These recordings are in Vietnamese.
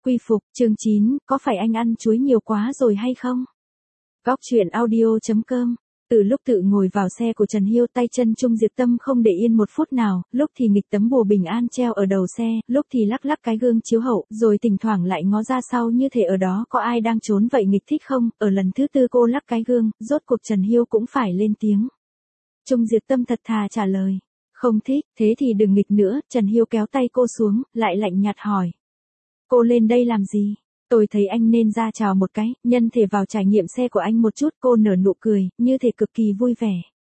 Quy phục, chương 9, có phải anh ăn chuối nhiều quá rồi hay không? Góc truyện audio.com. Từ lúc tự ngồi vào xe của Trần Hiêu, tay chân Trung Diệp Tâm không để yên một phút nào, lúc thì nghịch tấm bùa bình an treo ở đầu xe, lúc thì lắc lắc cái gương chiếu hậu, rồi thỉnh thoảng lại ngó ra sau như thể ở đó có ai đang trốn vậy. Nghịch thích không? Ở lần thứ tư cô lắc cái gương, rốt cuộc Trần Hiêu cũng phải lên tiếng. Trung Diệp Tâm thật thà trả lời. Không thích, thế thì đừng nghịch nữa. Trần Hiêu kéo tay cô xuống, lại lạnh nhạt hỏi. Cô lên đây làm gì? Tôi thấy anh nên ra chào một cái, nhân thể vào trải nghiệm xe của anh một chút. Cô nở nụ cười, như thể cực kỳ vui vẻ.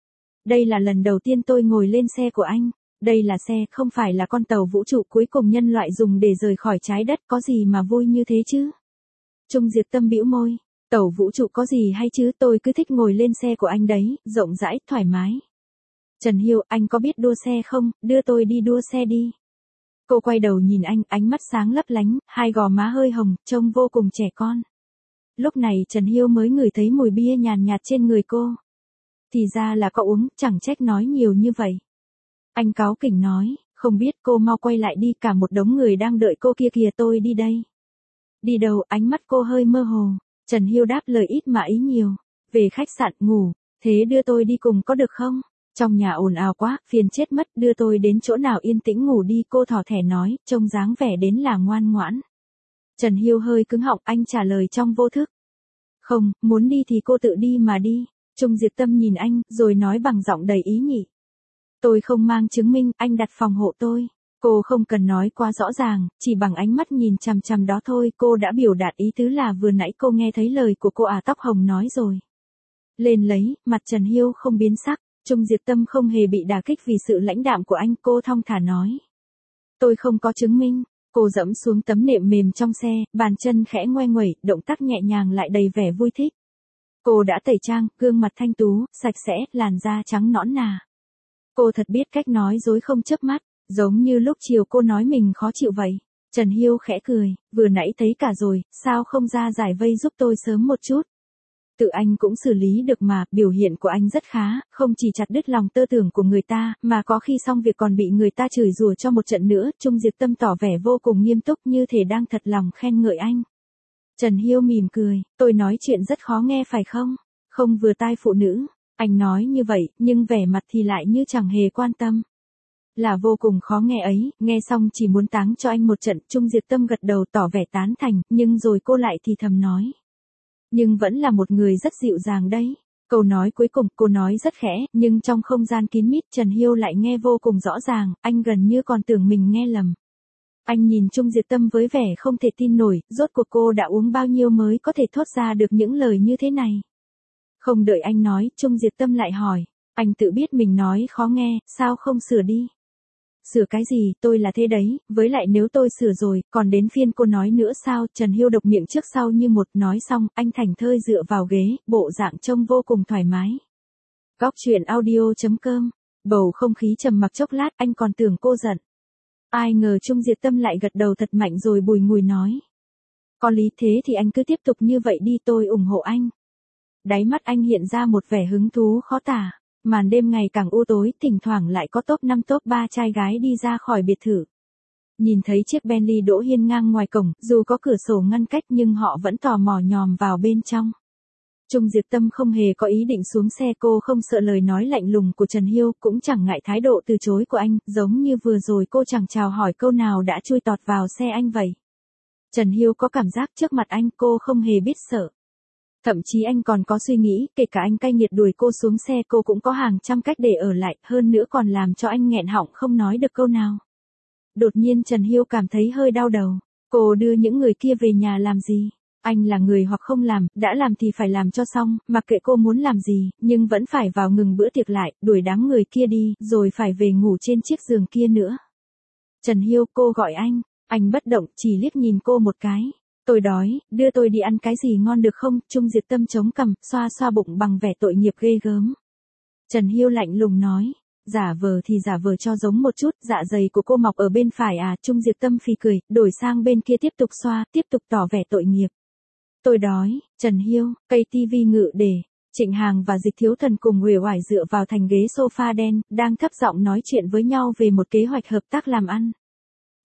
Đây là lần đầu tiên tôi ngồi lên xe của anh. Đây là xe, không phải là con tàu vũ trụ cuối cùng nhân loại dùng để rời khỏi trái đất, có gì mà vui như thế chứ? Trung Diệp Tâm bĩu môi, tàu vũ trụ có gì hay chứ, tôi cứ thích ngồi lên xe của anh đấy, rộng rãi, thoải mái. Trần Hiêu, anh có biết đua xe không, đưa tôi đi đua xe đi. Cô quay đầu nhìn anh, ánh mắt sáng lấp lánh, hai gò má hơi hồng, trông vô cùng trẻ con. Lúc này Trần Hiêu mới ngửi thấy mùi bia nhàn nhạt trên người cô. Thì ra là có uống, chẳng trách nói nhiều như vậy. Anh cáu kỉnh nói, không biết, cô mau quay lại đi, cả một đống người đang đợi cô kia kìa. Tôi đi đây. Đi đâu? Ánh mắt cô hơi mơ hồ. Trần Hiêu đáp lời ít mà ý nhiều. Về khách sạn ngủ, thế đưa tôi đi cùng có được không? Trong nhà ồn ào quá, phiền chết mất, đưa tôi đến chỗ nào yên tĩnh ngủ đi. Cô thỏ thẻ nói, trông dáng vẻ đến là ngoan ngoãn. Trần Hiêu hơi cứng họng, anh trả lời trong vô thức. Không, muốn đi thì cô tự đi mà đi. Trung Diệp Tâm nhìn anh, rồi nói bằng giọng đầy ý nhị. Tôi không mang chứng minh, anh đặt phòng hộ tôi. Cô không cần nói quá rõ ràng, chỉ bằng ánh mắt nhìn chằm chằm đó thôi, cô đã biểu đạt ý tứ là vừa nãy cô nghe thấy lời của cô tóc hồng nói rồi. Lên lấy, mặt Trần Hiêu không biến sắc. Trung Diệp Tâm không hề bị đả kích vì sự lãnh đạm của anh, cô thong thả nói. Tôi không có chứng minh. Cô dẫm xuống tấm nệm mềm trong xe, bàn chân khẽ ngoe nguẩy, động tác nhẹ nhàng lại đầy vẻ vui thích. Cô đã tẩy trang, gương mặt thanh tú, sạch sẽ, làn da trắng nõn nà. Cô thật biết cách nói dối không chớp mắt, giống như lúc chiều cô nói mình khó chịu vậy. Trần Hiêu khẽ cười, vừa nãy thấy cả rồi, sao không ra giải vây giúp tôi sớm một chút? Tự anh cũng xử lý được mà, biểu hiện của anh rất khá, không chỉ chặt đứt lòng tơ tưởng của người ta, mà có khi xong việc còn bị người ta chửi rủa cho một trận nữa. Trung Diệp Tâm tỏ vẻ vô cùng nghiêm túc, như thể đang thật lòng khen ngợi anh. Trần Hiêu mỉm cười, tôi nói chuyện rất khó nghe phải không? Không vừa tai phụ nữ. Anh nói như vậy, nhưng vẻ mặt thì lại như chẳng hề quan tâm. Là vô cùng khó nghe ấy, nghe xong chỉ muốn táng cho anh một trận. Trung Diệp Tâm gật đầu tỏ vẻ tán thành, nhưng rồi cô lại thì thầm nói. Nhưng vẫn là một người rất dịu dàng đấy. Câu nói cuối cùng cô nói rất khẽ, nhưng trong không gian kín mít Trần Hiêu lại nghe vô cùng rõ ràng, anh gần như còn tưởng mình nghe lầm. Anh nhìn Trung Diệp Tâm với vẻ không thể tin nổi, rốt cuộc cô đã uống bao nhiêu mới có thể thốt ra được những lời như thế này. Không đợi anh nói, Trung Diệp Tâm lại hỏi, anh tự biết mình nói khó nghe, sao không sửa đi? Sửa cái gì, tôi là thế đấy, với lại nếu tôi sửa rồi, còn đến phiên cô nói nữa sao? Trần Hiêu độc miệng trước sau như một, nói xong, anh thảnh thơi dựa vào ghế, bộ dạng trông vô cùng thoải mái. Góc truyện audio.com. Bầu không khí trầm mặc chốc lát, anh còn tưởng cô giận. Ai ngờ Trung Diệp Tâm lại gật đầu thật mạnh rồi bùi ngùi nói. Có lý, thế thì anh cứ tiếp tục như vậy đi, tôi ủng hộ anh. Đáy mắt anh hiện ra một vẻ hứng thú khó tả. Màn đêm ngày càng u tối, thỉnh thoảng lại có top 5 top 3 trai gái đi ra khỏi biệt thự. Nhìn thấy chiếc Bentley đỗ hiên ngang ngoài cổng, dù có cửa sổ ngăn cách nhưng họ vẫn tò mò nhòm vào bên trong. Trung Diệp Tâm không hề có ý định xuống xe, cô không sợ lời nói lạnh lùng của Trần Hiêu, cũng chẳng ngại thái độ từ chối của anh, giống như vừa rồi cô chẳng chào hỏi câu nào đã chui tọt vào xe anh vậy. Trần Hiêu có cảm giác trước mặt anh cô không hề biết sợ. Thậm chí anh còn có suy nghĩ, kể cả anh cay nghiệt đuổi cô xuống xe cô cũng có hàng trăm cách để ở lại, hơn nữa còn làm cho anh nghẹn họng không nói được câu nào. Đột nhiên Trần Hiêu cảm thấy hơi đau đầu. Cô đưa những người kia về nhà làm gì? Anh là người hoặc không làm, đã làm thì phải làm cho xong, mặc kệ cô muốn làm gì, nhưng vẫn phải vào ngừng bữa tiệc lại, đuổi đám người kia đi, rồi phải về ngủ trên chiếc giường kia nữa. Trần Hiêu, cô gọi anh bất động, chỉ liếc nhìn cô một cái. Tôi đói, đưa tôi đi ăn cái gì ngon được không? Trung Diệp Tâm chống cằm, xoa xoa bụng bằng vẻ tội nghiệp ghê gớm. Trần Hiêu lạnh lùng nói, giả vờ thì giả vờ cho giống một chút, dạ dày của cô mọc ở bên phải à? Trung Diệp Tâm phì cười, đổi sang bên kia tiếp tục xoa, tiếp tục tỏ vẻ tội nghiệp. Tôi đói. Trần Hiêu, cây tivi ngự để. Trịnh Hàng và Dịch Thiếu Thần cùng uể oải dựa vào thành ghế sofa đen, đang thấp giọng nói chuyện với nhau về một kế hoạch hợp tác làm ăn.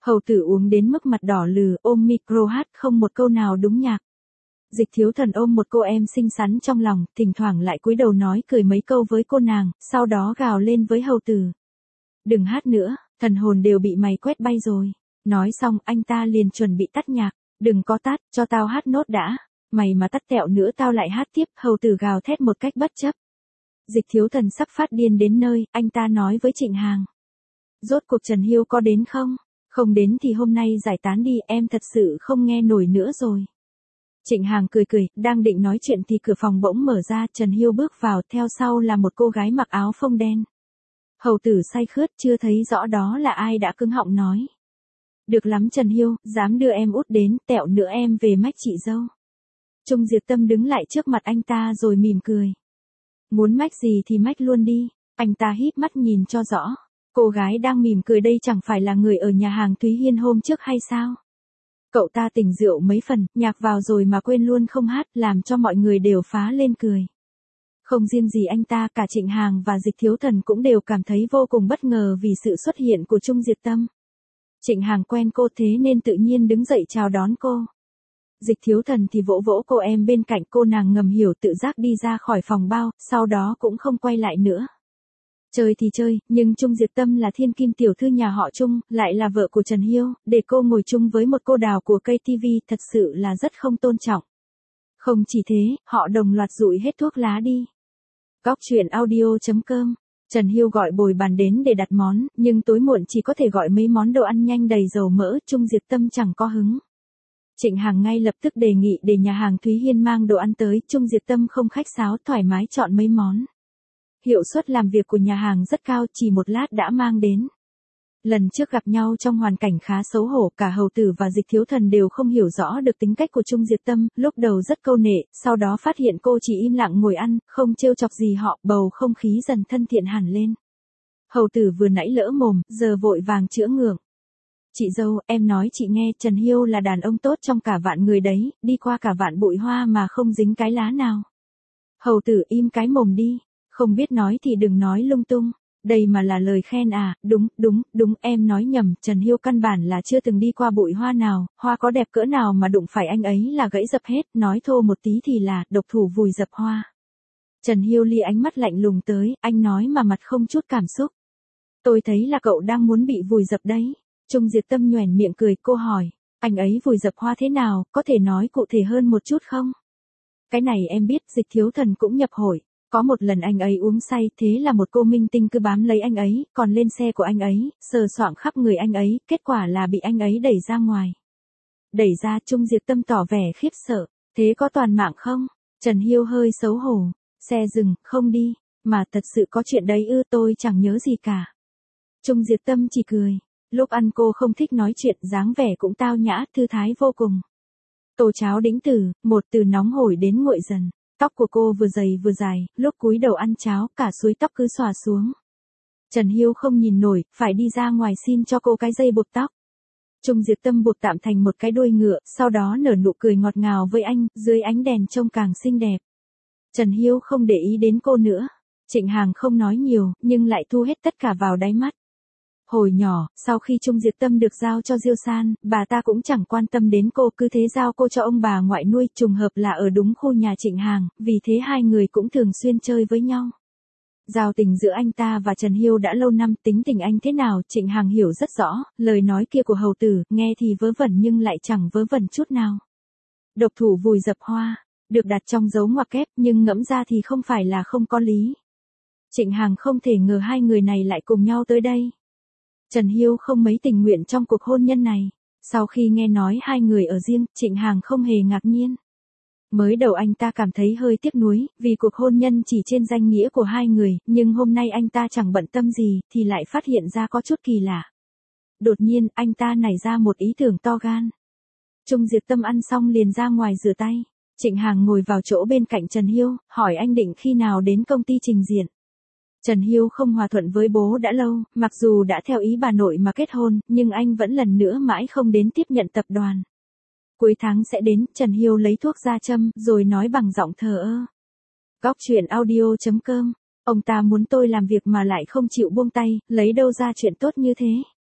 Hầu tử uống đến mức mặt đỏ lừ, ôm micro hát không một câu nào đúng nhạc. Dịch Thiếu Thần ôm một cô em xinh xắn trong lòng, thỉnh thoảng lại cúi đầu nói cười mấy câu với cô nàng, sau đó gào lên với hầu tử. Đừng hát nữa, thần hồn đều bị mày quét bay rồi. Nói xong anh ta liền chuẩn bị tắt nhạc. Đừng có tắt, cho tao hát nốt đã. Mày mà tắt tẹo nữa tao lại hát tiếp. Hầu tử gào thét một cách bất chấp. Dịch Thiếu Thần sắp phát điên đến nơi, anh ta nói với Trịnh Hàng. Rốt cuộc Trần Hiêu có đến không? Không đến thì hôm nay giải tán đi, em thật sự không nghe nổi nữa rồi. Trịnh Hàng cười cười, đang định nói chuyện thì cửa phòng bỗng mở ra, Trần Hiêu bước vào, theo sau là một cô gái mặc áo phông đen. Hầu tử say khướt chưa thấy rõ đó là ai đã cứng họng nói. Được lắm Trần Hiêu, dám đưa em út đến, tẹo nữa em về mách chị dâu. Trung Diệp Tâm đứng lại trước mặt anh ta rồi mỉm cười. Muốn mách gì thì mách luôn đi, anh ta híp mắt nhìn cho rõ. Cô gái đang mỉm cười đây chẳng phải là người ở nhà hàng Thúy Hiên hôm trước hay sao? Cậu ta tỉnh rượu mấy phần, nhạc vào rồi mà quên luôn không hát, làm cho mọi người đều phá lên cười. Không riêng gì anh ta, cả Trịnh Hàng và Dịch Thiếu Thần cũng đều cảm thấy vô cùng bất ngờ vì sự xuất hiện của Trung Diệp Tâm. Trịnh Hàng quen cô thế nên tự nhiên đứng dậy chào đón cô. Dịch Thiếu Thần thì vỗ vỗ cô em bên cạnh, cô nàng ngầm hiểu tự giác đi ra khỏi phòng bao, sau đó cũng không quay lại nữa. Chơi thì chơi, nhưng Trung Diệp Tâm là thiên kim tiểu thư nhà họ Trung, lại là vợ của Trần Hiêu, để cô ngồi chung với một cô đào của KTV thật sự là rất không tôn trọng. Không chỉ thế, họ đồng loạt rụi hết thuốc lá đi. Góc truyện audio.com. Trần Hiêu gọi bồi bàn đến để đặt món, nhưng tối muộn chỉ có thể gọi mấy món đồ ăn nhanh đầy dầu mỡ, Trung Diệp Tâm chẳng có hứng. Trịnh Hàng ngay lập tức đề nghị để nhà hàng Thúy Hiên mang đồ ăn tới, Trung Diệp Tâm không khách sáo thoải mái chọn mấy món. Hiệu suất làm việc của nhà hàng rất cao, chỉ một lát đã mang đến. Lần trước gặp nhau trong hoàn cảnh khá xấu hổ, cả hầu tử và Dịch Thiếu Thần đều không hiểu rõ được tính cách của Trung Diệp Tâm, lúc đầu rất câu nệ, sau đó phát hiện cô chỉ im lặng ngồi ăn, không trêu chọc gì họ, bầu không khí dần thân thiện hẳn lên. Hầu tử vừa nãy lỡ mồm, giờ vội vàng chữa ngượng. Chị dâu, em nói chị nghe, Trần Hiêu là đàn ông tốt trong cả vạn người đấy, đi qua cả vạn bụi hoa mà không dính cái lá nào. Hầu tử im cái mồm đi, không biết nói thì đừng nói lung tung. Đây mà là lời khen à, đúng, em nói nhầm, Trần Hiêu căn bản là chưa từng đi qua bụi hoa nào, hoa có đẹp cỡ nào mà đụng phải anh ấy là gãy dập hết, nói thô một tí thì là độc thủ vùi dập hoa. Trần Hiêu lia ánh mắt lạnh lùng tới, anh nói mà mặt không chút cảm xúc. Tôi thấy là cậu đang muốn bị vùi dập đấy. Trung Diệp Tâm nhoẻn miệng cười, cô hỏi, anh ấy vùi dập hoa thế nào, có thể nói cụ thể hơn một chút không? Cái này em biết, Dịch Thiếu Thần cũng nhập hội. Có một lần anh ấy uống say, thế là một cô minh tinh cứ bám lấy anh ấy, còn lên xe của anh ấy, sờ soạng khắp người anh ấy, kết quả là bị anh ấy đẩy ra ngoài. Đẩy ra, Trung Diệp Tâm tỏ vẻ khiếp sợ, thế có toàn mạng không? Trần Hiêu hơi xấu hổ, xe dừng, không đi, mà thật sự có chuyện đấy ư, tôi chẳng nhớ gì cả. Trung Diệp Tâm chỉ cười, lúc ăn cô không thích nói chuyện, dáng vẻ cũng tao nhã, thư thái vô cùng. Tô cháo đĩnh tử, một từ nóng hổi đến nguội dần. Tóc của cô vừa dày vừa dài, lúc cúi đầu ăn cháo, cả suối tóc cứ xòa xuống. Trần Hiêu không nhìn nổi, phải đi ra ngoài xin cho cô cái dây buộc tóc. Trung Diệp Tâm buộc tạm thành một cái đuôi ngựa, sau đó nở nụ cười ngọt ngào với anh, dưới ánh đèn trông càng xinh đẹp. Trần Hiêu không để ý đến cô nữa. Trịnh Hàng không nói nhiều, nhưng lại thu hết tất cả vào đáy mắt. Hồi nhỏ, sau khi Trung Diệp Tâm được giao cho Diêu San, bà ta cũng chẳng quan tâm đến cô, cứ thế giao cô cho ông bà ngoại nuôi, trùng hợp là ở đúng khu nhà Trịnh Hàng, vì thế hai người cũng thường xuyên chơi với nhau. Giao tình giữa anh ta và Trần Hiêu đã lâu năm, tính tình anh thế nào, Trịnh Hàng hiểu rất rõ, lời nói kia của hầu tử, nghe thì vớ vẩn nhưng lại chẳng vớ vẩn chút nào. Độc thủ vùi dập hoa, được đặt trong dấu ngoặc kép, nhưng ngẫm ra thì không phải là không có lý. Trịnh Hàng không thể ngờ hai người này lại cùng nhau tới đây. Trần Hiêu không mấy tình nguyện trong cuộc hôn nhân này. Sau khi nghe nói hai người ở riêng, Trịnh Hàng không hề ngạc nhiên. Mới đầu anh ta cảm thấy hơi tiếc nuối, vì cuộc hôn nhân chỉ trên danh nghĩa của hai người, nhưng hôm nay anh ta chẳng bận tâm gì, thì lại phát hiện ra có chút kỳ lạ. Đột nhiên, anh ta nảy ra một ý tưởng to gan. Trung Diệp Tâm ăn xong liền ra ngoài rửa tay. Trịnh Hàng ngồi vào chỗ bên cạnh Trần Hiêu, hỏi anh định khi nào đến công ty trình diện. Trần Hiêu không hòa thuận với bố đã lâu, mặc dù đã theo ý bà nội mà kết hôn, nhưng anh vẫn lần nữa mãi không đến tiếp nhận tập đoàn. Cuối tháng sẽ đến, Trần Hiêu lấy thuốc ra châm, rồi nói bằng giọng thờ ơ. Góc truyện audio.com, ông ta muốn tôi làm việc mà lại không chịu buông tay, lấy đâu ra chuyện tốt như thế.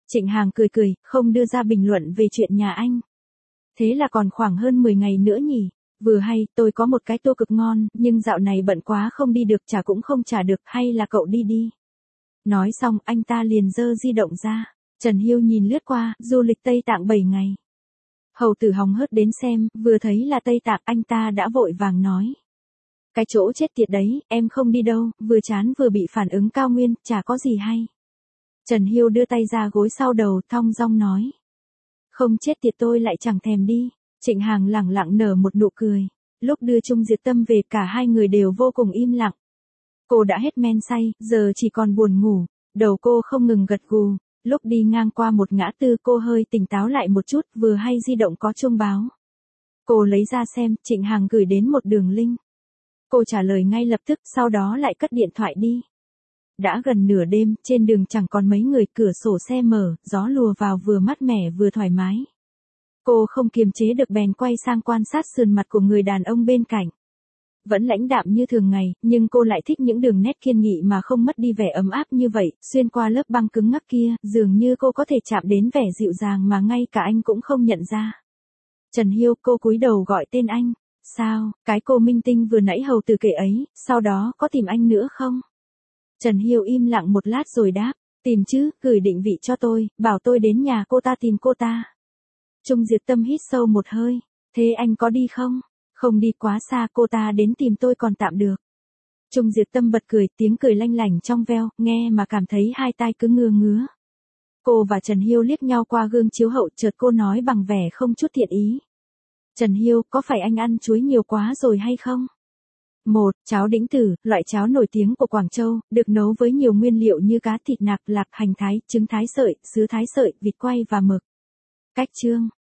Trịnh Hàng cười cười, không đưa ra bình luận về chuyện nhà anh. Thế là còn khoảng hơn 10 ngày nữa nhỉ? Vừa hay, tôi có một cái tô cực ngon, nhưng dạo này bận quá không đi được, trả cũng không trả được, hay là cậu đi đi. Nói xong, anh ta liền giơ di động ra. Trần Hiêu nhìn lướt qua, du lịch Tây Tạng 7 ngày. Hầu tử hóng hớt đến xem, vừa thấy là Tây Tạng, anh ta đã vội vàng nói. Cái chỗ chết tiệt đấy, em không đi đâu, vừa chán vừa bị phản ứng cao nguyên, chả có gì hay. Trần Hiêu đưa tay ra gối sau đầu, thong dong nói. Không chết tiệt tôi lại chẳng thèm đi. Trịnh Hàng lẳng lặng nở một nụ cười. Lúc đưa Trung Diệt Tâm về cả hai người đều vô cùng im lặng. Cô đã hết men say, giờ chỉ còn buồn ngủ. Đầu cô không ngừng gật gù. Lúc đi ngang qua một ngã tư cô hơi tỉnh táo lại một chút, vừa hay di động có chuông báo. Cô lấy ra xem, Trịnh Hàng gửi đến một đường link. Cô trả lời ngay lập tức, sau đó lại cất điện thoại đi. Đã gần nửa đêm, trên đường chẳng còn mấy người, cửa sổ xe mở, gió lùa vào vừa mát mẻ vừa thoải mái. Cô không kiềm chế được bèn quay sang quan sát sườn mặt của người đàn ông bên cạnh. Vẫn lãnh đạm như thường ngày, nhưng cô lại thích những đường nét kiên nghị mà không mất đi vẻ ấm áp như vậy, xuyên qua lớp băng cứng ngắc kia, dường như cô có thể chạm đến vẻ dịu dàng mà ngay cả anh cũng không nhận ra. Trần Hiêu, cô cúi đầu gọi tên anh. Sao, cái cô minh tinh vừa nãy hầu từ kể ấy, sau đó có tìm anh nữa không? Trần Hiêu im lặng một lát rồi đáp, tìm chứ, gửi định vị cho tôi, bảo tôi đến nhà cô ta tìm cô ta. Trung Diệt Tâm hít sâu một hơi, thế anh có đi không? Không đi quá xa, cô ta đến tìm tôi còn tạm được. Trung Diệt Tâm bật cười, tiếng cười lanh lảnh trong veo, nghe mà cảm thấy hai tai cứ ngứa ngứa. Cô và Trần Hiêu liếc nhau qua gương chiếu hậu, chợt cô nói bằng vẻ không chút thiện ý. Trần Hiêu, có phải anh ăn chuối nhiều quá rồi hay không? Cháo đĩnh tử, loại cháo nổi tiếng của Quảng Châu, được nấu với nhiều nguyên liệu như cá, thịt nạc, lạc, hành thái, trứng thái sợi, sứa thái sợi, vịt quay và mực. Cách chương.